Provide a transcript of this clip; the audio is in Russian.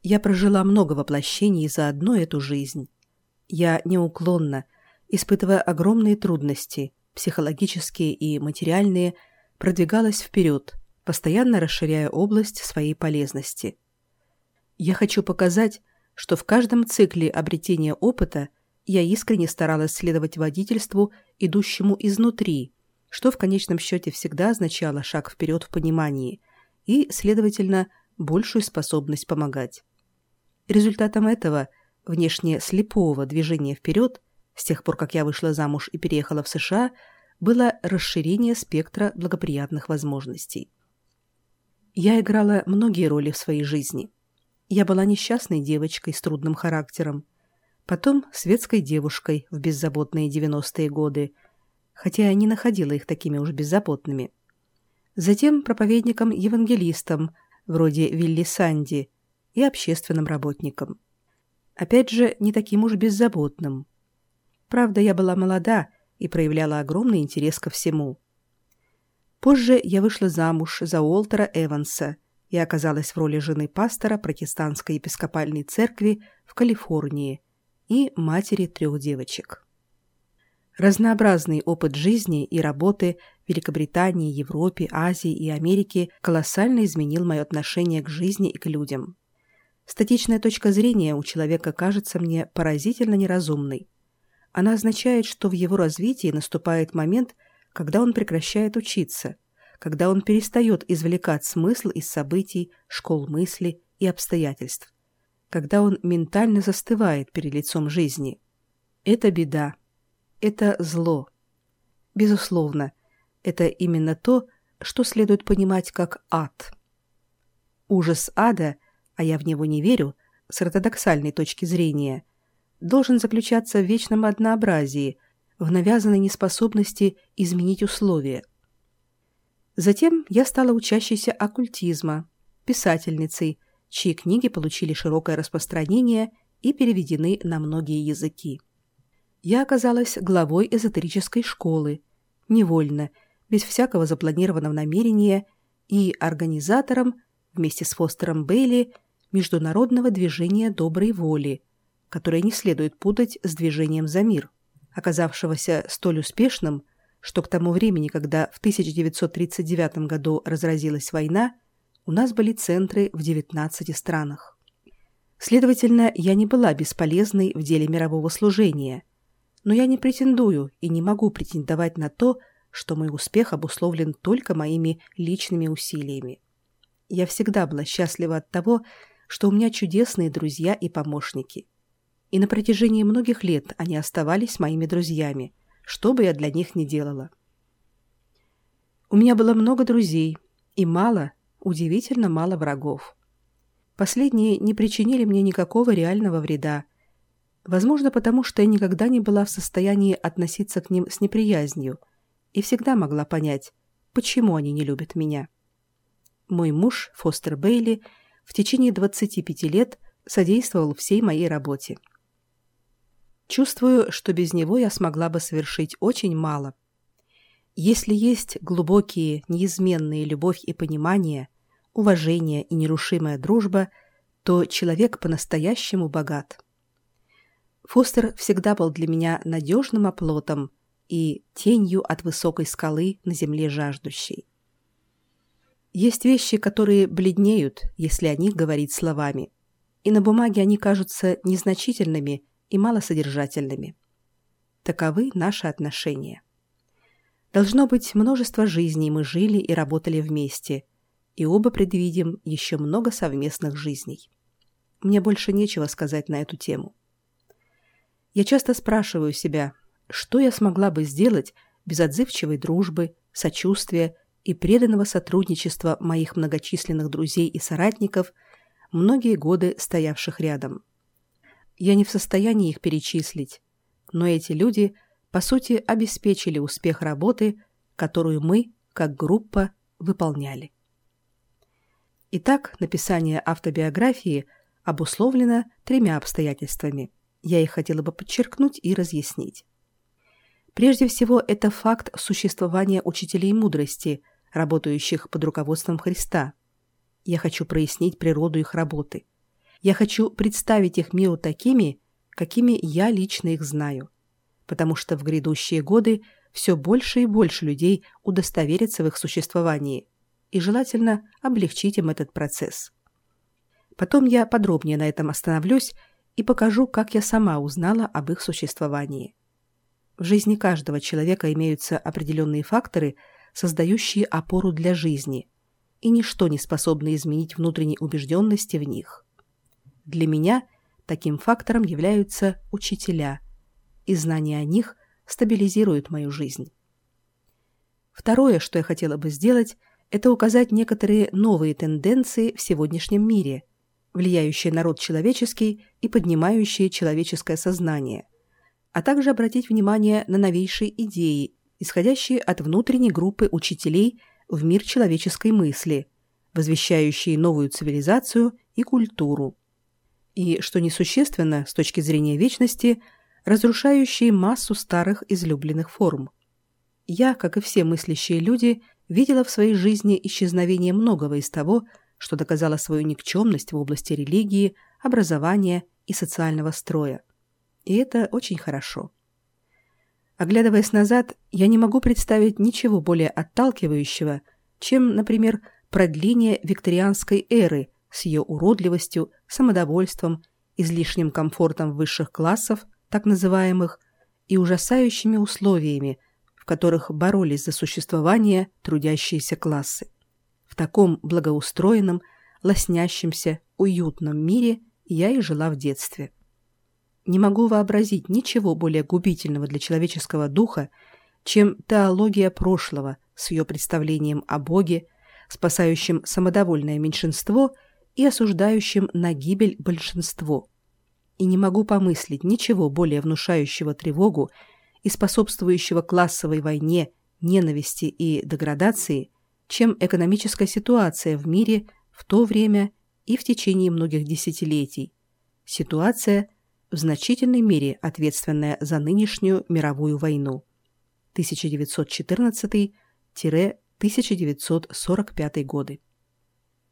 Я прожила много воплощений за одну эту жизнь. Я неуклонно, испытывая огромные трудности, психологические и материальные, продвигалась вперед, постоянно расширяя область своей полезности. Я хочу показать, что в каждом цикле обретения опыта я искренне старалась следовать водительству, идущему изнутри, что в конечном счете всегда означало шаг вперед в понимании и, следовательно, большую способность помогать. Результатом этого, внешне слепого движения вперед, с тех пор, как я вышла замуж и переехала в США, было расширение спектра благоприятных возможностей. Я играла многие роли в своей жизни. Я была несчастной девочкой с трудным характером, потом светской девушкой в беззаботные 90-е годы, хотя я не находила их такими уж беззаботными. Затем проповедником-евангелистом, вроде Вилли Санди, и общественным работником. Опять же, не таким уж беззаботным. Правда, я была молода и проявляла огромный интерес ко всему. Позже я вышла замуж за Уолтера Эванса и оказалась в роли жены пастора протестантской епископальной церкви в Калифорнии и матери 3 девочек. Разнообразный опыт жизни и работы в Великобритании, Европе, Азии и Америке колоссально изменил мое отношение к жизни и к людям. Статичная точка зрения у человека кажется мне поразительно неразумной. Она означает, что в его развитии наступает момент, когда он прекращает учиться, когда он перестает извлекать смысл из событий, школ мысли и обстоятельств, когда он ментально застывает перед лицом жизни. Это беда. Это зло. Безусловно, это именно то, что следует понимать как ад. Ужас ада, а я в него не верю, с ортодоксальной точки зрения, должен заключаться в вечном однообразии, в навязанной неспособности изменить условия. Затем я стала учащейся оккультизма, писательницей, чьи книги получили широкое распространение и переведены на многие языки. Я оказалась главой эзотерической школы, невольно, без всякого запланированного намерения, и организатором, вместе с Фостером Бейли, международного движения доброй воли, которое не следует путать с движением за мир, оказавшегося столь успешным, что к тому времени, когда в 1939 году разразилась война, у нас были центры в 19 странах. Следовательно, я не была бесполезной в деле мирового служения, но я не претендую и не могу претендовать на то, что мой успех обусловлен только моими личными усилиями. Я всегда была счастлива от того, что у меня чудесные друзья и помощники. И на протяжении многих лет они оставались моими друзьями, что бы я для них ни делала. У меня было много друзей и мало, удивительно мало врагов. Последние не причинили мне никакого реального вреда, возможно, потому что я никогда не была в состоянии относиться к ним с неприязнью и всегда могла понять, почему они не любят меня. Мой муж, Фостер Бейли, в течение 25 лет содействовал всей моей работе. Чувствую, что без него я смогла бы совершить очень мало. Если есть глубокие, неизменные любовь и понимание, уважение и нерушимая дружба, то человек по-настоящему богат. Фостер всегда был для меня надежным оплотом и тенью от высокой скалы на земле жаждущей. Есть вещи, которые бледнеют, если о них говорить словами, и на бумаге они кажутся незначительными и малосодержательными. Таковы наши отношения. Должно быть, множество жизней мы жили и работали вместе, и оба предвидим еще много совместных жизней. Мне больше нечего сказать на эту тему. Я часто спрашиваю себя, что я смогла бы сделать без отзывчивой дружбы, сочувствия и преданного сотрудничества моих многочисленных друзей и соратников, многие годы стоявших рядом. Я не в состоянии их перечислить, но эти люди, по сути, обеспечили успех работы, которую мы, как группа, выполняли. Итак, написание автобиографии обусловлено 3 обстоятельствами. Я их хотела бы подчеркнуть и разъяснить. Прежде всего, это факт существования учителей мудрости, работающих под руководством Христа. Я хочу прояснить природу их работы. Я хочу представить их миру такими, какими я лично их знаю, потому что в грядущие годы все больше и больше людей удостоверятся в их существовании, и желательно облегчить им этот процесс. Потом я подробнее на этом остановлюсь и покажу, как я сама узнала об их существовании. В жизни каждого человека имеются определенные факторы, создающие опору для жизни, и ничто не способно изменить внутренней убежденности в них. Для меня таким фактором являются учителя, и знание о них стабилизирует мою жизнь. Второе, что я хотела бы сделать, это указать некоторые новые тенденции в сегодняшнем мире, влияющие на род человеческий и поднимающие человеческое сознание, а также обратить внимание на новейшие идеи, исходящие от внутренней группы учителей в мир человеческой мысли, возвещающие новую цивилизацию и культуру. И, что несущественно с точки зрения вечности, разрушающие массу старых излюбленных форм. Я, как и все мыслящие люди, видела в своей жизни исчезновение многого из того, что доказало свою никчемность в области религии, образования и социального строя. И это очень хорошо. Оглядываясь назад, я не могу представить ничего более отталкивающего, чем, например, продление викторианской эры с ее уродливостью, самодовольством, излишним комфортом высших классов, так называемых, и ужасающими условиями, в которых боролись за существование трудящиеся классы. В таком благоустроенном, лоснящемся, уютном мире я и жила в детстве. Не могу вообразить ничего более губительного для человеческого духа, чем теология прошлого с ее представлением о Боге, спасающем самодовольное меньшинство и осуждающим на гибель большинство. И не могу помыслить ничего более внушающего тревогу и способствующего классовой войне, ненависти и деградации, чем экономическая ситуация в мире в то время и в течение многих десятилетий. Ситуация, в значительной мере ответственная за нынешнюю мировую войну. 1914-1945 годы.